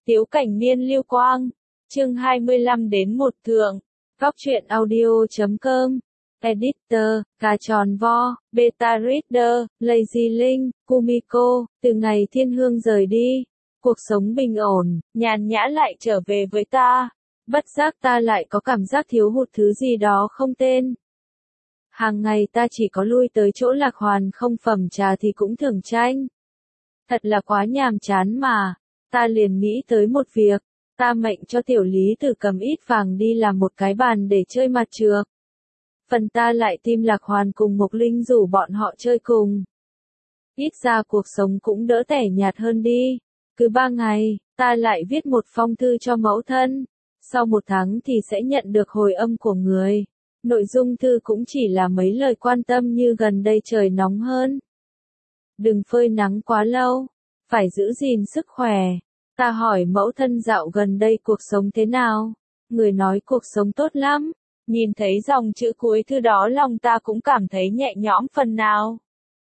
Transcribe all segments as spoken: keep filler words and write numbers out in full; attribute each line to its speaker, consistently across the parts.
Speaker 1: Tiếu Cảnh Niên Lưu Quang, chương hai mươi lăm đến một thượng, góc truyện audio chấm com, Editor, Cà Tròn Vo, Beta Reader, Lazy Linh, Kumiko, từ ngày Thiên Hương rời đi, cuộc sống bình ổn, nhàn nhã lại trở về với ta. Bất giác ta lại có cảm giác thiếu hụt thứ gì đó không tên. Hàng ngày ta chỉ có lui tới chỗ Lạc Hoàn không phẩm trà thì cũng thưởng tranh. Thật là quá nhàm chán mà. Ta liền nghĩ tới một việc, ta mệnh cho tiểu lý tử cầm ít vàng đi làm một cái bàn để chơi mặt trược. Phần ta lại tìm Lạc Hoàn cùng Mộc Linh rủ bọn họ chơi cùng. Ít ra cuộc sống cũng đỡ tẻ nhạt hơn đi. Cứ ba ngày, ta lại viết một phong thư cho mẫu thân. Sau một tháng thì sẽ nhận được hồi âm của người. Nội dung thư cũng chỉ là mấy lời quan tâm như gần đây trời nóng hơn. Đừng phơi nắng quá lâu. Phải giữ gìn sức khỏe. Ta hỏi mẫu thân dạo gần đây cuộc sống thế nào? Người nói cuộc sống tốt lắm. Nhìn thấy dòng chữ cuối thư đó lòng ta cũng cảm thấy nhẹ nhõm phần nào.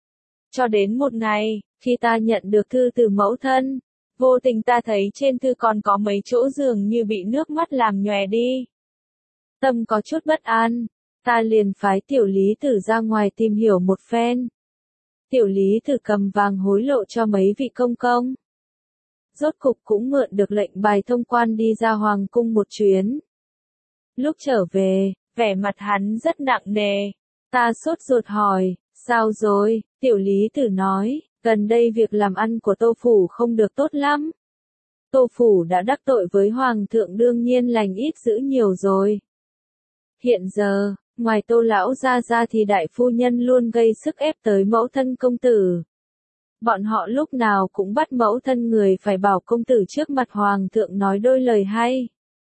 Speaker 1: Cho đến một ngày, khi ta nhận được thư từ mẫu thân, vô tình ta thấy trên thư còn có mấy chỗ dường như bị nước mắt làm nhòe đi. Tâm có chút bất an, ta liền phái tiểu lý tử ra ngoài tìm hiểu một phen. Tiểu lý tử cầm vàng hối lộ cho mấy vị công công. Rốt cục cũng mượn được lệnh bài thông quan đi ra hoàng cung một chuyến. Lúc trở về, vẻ mặt hắn rất nặng nề. Ta sốt ruột hỏi, sao rồi? Tiểu lý tử nói, gần đây việc làm ăn của Tô Phủ không được tốt lắm. Tô Phủ đã đắc tội với Hoàng thượng đương nhiên lành ít dữ nhiều rồi. Hiện giờ, ngoài Tô Lão ra ra thì đại phu nhân luôn gây sức ép tới mẫu thân công tử. Bọn họ lúc nào cũng bắt mẫu thân người phải bảo công tử trước mặt Hoàng thượng nói đôi lời hay.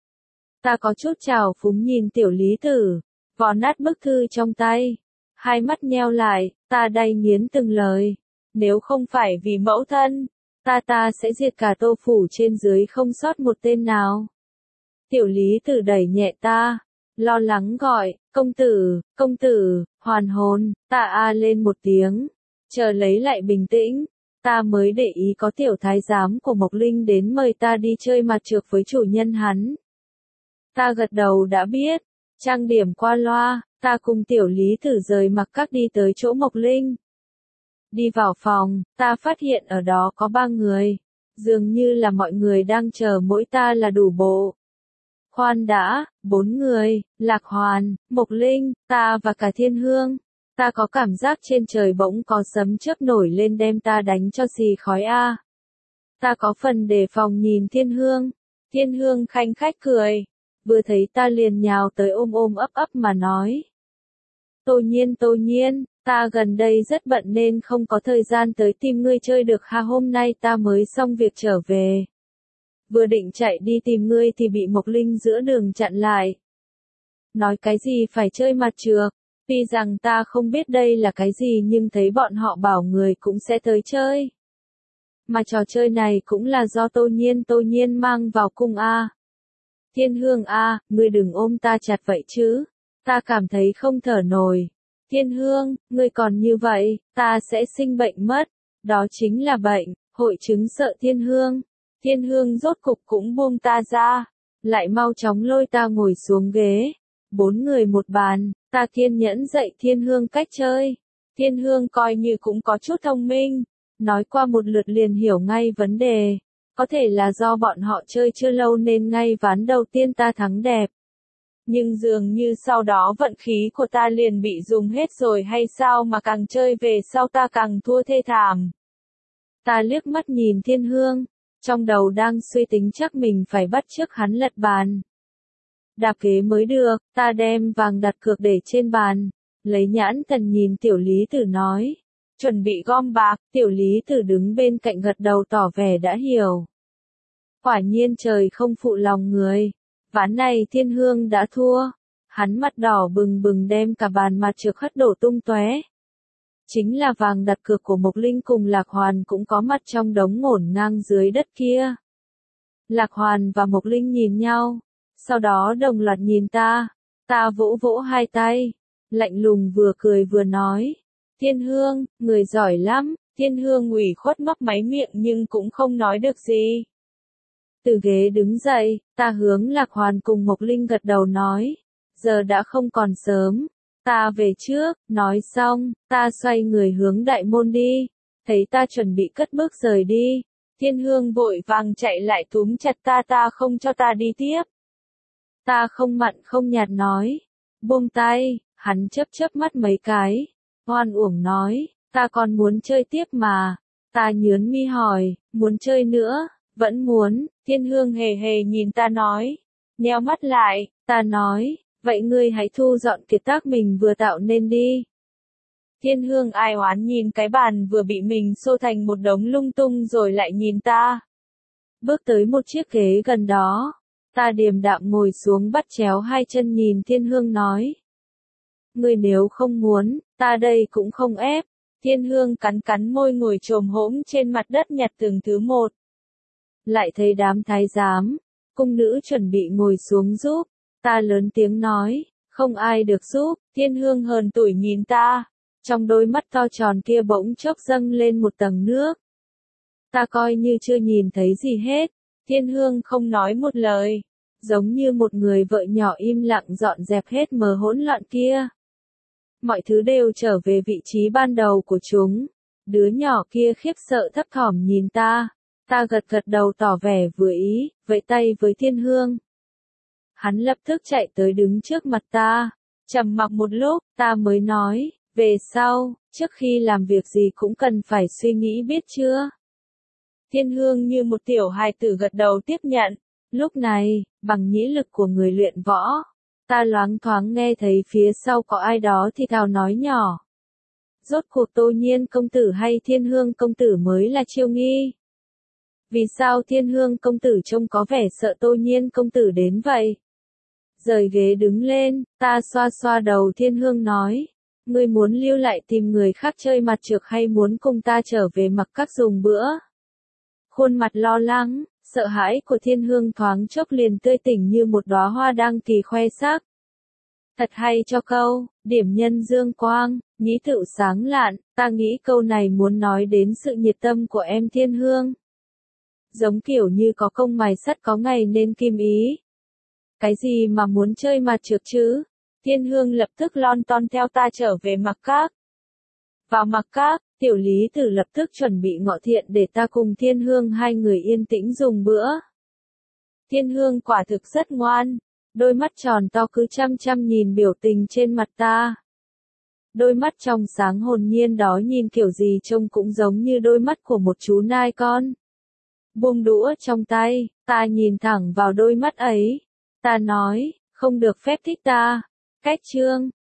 Speaker 1: Ta có chút trào phúng nhìn tiểu lý tử, vò nát bức thư trong tay. Hai mắt nheo lại, ta đay nghiến từng lời. Nếu không phải vì mẫu thân, ta ta sẽ diệt cả Tô Phủ trên dưới không sót một tên nào. Tiểu lý tử đẩy nhẹ ta, lo lắng gọi, công tử, công tử, hoàn hồn, ta a lên một tiếng, chờ lấy lại bình tĩnh, ta mới để ý có tiểu thái giám của Mộc Linh đến mời ta đi chơi mặt trược với chủ nhân hắn. Ta gật đầu đã biết, trang điểm qua loa, ta cùng tiểu lý tử rời mặc các đi tới chỗ Mộc Linh. Đi vào phòng, ta phát hiện ở đó có ba người, dường như là mọi người đang chờ mỗi ta là đủ bộ. Khoan đã, bốn người, Lạc Hoàn, Mộc Linh, ta và cả Thiên Hương. Ta có cảm giác trên trời bỗng có sấm chớp nổi lên đem ta đánh cho xì khói a. Ta có phần đề phòng nhìn Thiên Hương. Thiên Hương khanh khách cười, vừa thấy ta liền nhào tới ôm ôm ấp ấp mà nói. Tô Nhiên Tô Nhiên, ta gần đây rất bận nên không có thời gian tới tìm ngươi chơi được ha, hôm nay ta mới xong việc trở về. Vừa định chạy đi tìm ngươi thì bị Mộc Linh giữa đường chặn lại. Nói cái gì phải chơi mặt trược, tuy rằng ta không biết đây là cái gì nhưng thấy bọn họ bảo người cũng sẽ tới chơi. Mà trò chơi này cũng là do Tô Nhiên Tô Nhiên mang vào cung a. Thiên Hương a, ngươi đừng ôm ta chặt vậy chứ, ta cảm thấy không thở nổi. Thiên Hương, ngươi còn như vậy, ta sẽ sinh bệnh mất, đó chính là bệnh, hội chứng sợ Thiên Hương. Thiên Hương rốt cục cũng buông ta ra, lại mau chóng lôi ta ngồi xuống ghế. Bốn người một bàn, ta kiên nhẫn dạy Thiên Hương cách chơi. Thiên Hương coi như cũng có chút thông minh, nói qua một lượt liền hiểu ngay vấn đề. Có thể là do bọn họ chơi chưa lâu nên ngay ván đầu tiên ta thắng đẹp. Nhưng dường như sau đó vận khí của ta liền bị dùng hết rồi hay sao mà càng chơi về sau ta càng thua thê thảm. Ta liếc mắt nhìn Thiên Hương, trong đầu đang suy tính chắc mình phải bắt chước hắn lật bàn. Đạp kế mới được, ta đem vàng đặt cược để trên bàn, lấy nhãn thần nhìn tiểu lý tử nói. Chuẩn bị gom bạc, tiểu lý tử đứng bên cạnh gật đầu tỏ vẻ đã hiểu. Quả nhiên trời không phụ lòng người. Ván này Thiên Hương đã thua. Hắn mặt đỏ bừng bừng đem cả bàn mặt trược hất đổ tung tóe. Chính là vàng đặt cược của Mộc Linh cùng Lạc Hoàn cũng có mặt trong đống ngổn ngang dưới đất kia. Lạc Hoàn và Mộc Linh nhìn nhau, sau đó đồng loạt nhìn ta. Ta vỗ vỗ hai tay, lạnh lùng vừa cười vừa nói. Thiên Hương, người giỏi lắm. Thiên Hương ủy khuất mấp máy miệng nhưng cũng không nói được gì. Từ ghế đứng dậy, ta hướng Lạc Hoàn cùng Mộc Linh gật đầu nói. Giờ đã không còn sớm. Ta về trước, nói xong, ta xoay người hướng đại môn đi. Thấy ta chuẩn bị cất bước rời đi. Thiên Hương vội vàng chạy lại túm chặt ta ta không cho ta đi tiếp. Ta không mặn không nhạt nói. Buông tay, hắn chớp chớp mắt mấy cái. Oan uổng nói, ta còn muốn chơi tiếp mà. Ta nhớn mi hỏi, muốn chơi nữa, vẫn muốn. Thiên Hương hề hề nhìn ta nói. Nheo mắt lại, ta nói, vậy ngươi hãy thu dọn kiệt tác mình vừa tạo nên đi. Thiên Hương ai oán nhìn cái bàn vừa bị mình xô thành một đống lung tung rồi lại nhìn ta. Bước tới một chiếc ghế gần đó. Ta điềm đạm ngồi xuống bắt chéo hai chân nhìn Thiên Hương nói. Ngươi nếu không muốn, ta đây cũng không ép. Thiên Hương cắn cắn môi ngồi chồm hổm trên mặt đất nhặt từng thứ một. Lại thấy đám thái giám, cung nữ chuẩn bị ngồi xuống giúp. Ta lớn tiếng nói, không ai được giúp. Thiên Hương hờn tủi nhìn ta. Trong đôi mắt to tròn kia bỗng chốc dâng lên một tầng nước. Ta coi như chưa nhìn thấy gì hết. Thiên Hương không nói một lời. Giống như một người vợ nhỏ im lặng dọn dẹp hết mờ hỗn loạn kia. Mọi thứ đều trở về vị trí ban đầu của chúng. Đứa nhỏ kia khiếp sợ thấp thỏm nhìn ta. Ta gật gật đầu tỏ vẻ vừa ý, vẫy tay với Thiên Hương. Hắn lập tức chạy tới đứng trước mặt ta. Trầm mặc một lúc, ta mới nói, về sau, trước khi làm việc gì cũng cần phải suy nghĩ biết chưa? Thiên Hương như một tiểu hài tử gật đầu tiếp nhận. Lúc này, bằng nhĩ lực của người luyện võ, ta loáng thoáng nghe thấy phía sau có ai đó thì thào nói nhỏ. Rốt cuộc Tô Nhiên công tử hay Thiên Hương công tử mới là Chiêu Nghi? Vì sao Thiên Hương công tử trông có vẻ sợ Tô Nhiên công tử đến vậy? Rời ghế đứng lên, ta xoa xoa đầu Thiên Hương nói. Ngươi muốn lưu lại tìm người khác chơi mặt trược hay muốn cùng ta trở về mặc các dùng bữa? Khuôn mặt lo lắng, sợ hãi của Thiên Hương thoáng chốc liền tươi tỉnh như một đóa hoa đang kỳ khoe sắc. Thật hay cho câu, điểm nhân dương quang, nhĩ tựu sáng lạn, ta nghĩ câu này muốn nói đến sự nhiệt tâm của em Thiên Hương. Giống kiểu như có công mài sắt có ngày nên kim ý. Cái gì mà muốn chơi mặt trược chứ? Thiên Hương lập tức lon ton theo ta trở về mặc các. Vào mặc các, Tiểu Lý Tử lập tức chuẩn bị ngọ thiện để ta cùng Thiên Hương hai người yên tĩnh dùng bữa. Thiên Hương quả thực rất ngoan, đôi mắt tròn to cứ chăm chăm nhìn biểu tình trên mặt ta. Đôi mắt trong sáng hồn nhiên đó nhìn kiểu gì trông cũng giống như đôi mắt của một chú nai con. Buông đũa trong tay, ta nhìn thẳng vào đôi mắt ấy. Ta nói, không được phép thích ta. Cách chương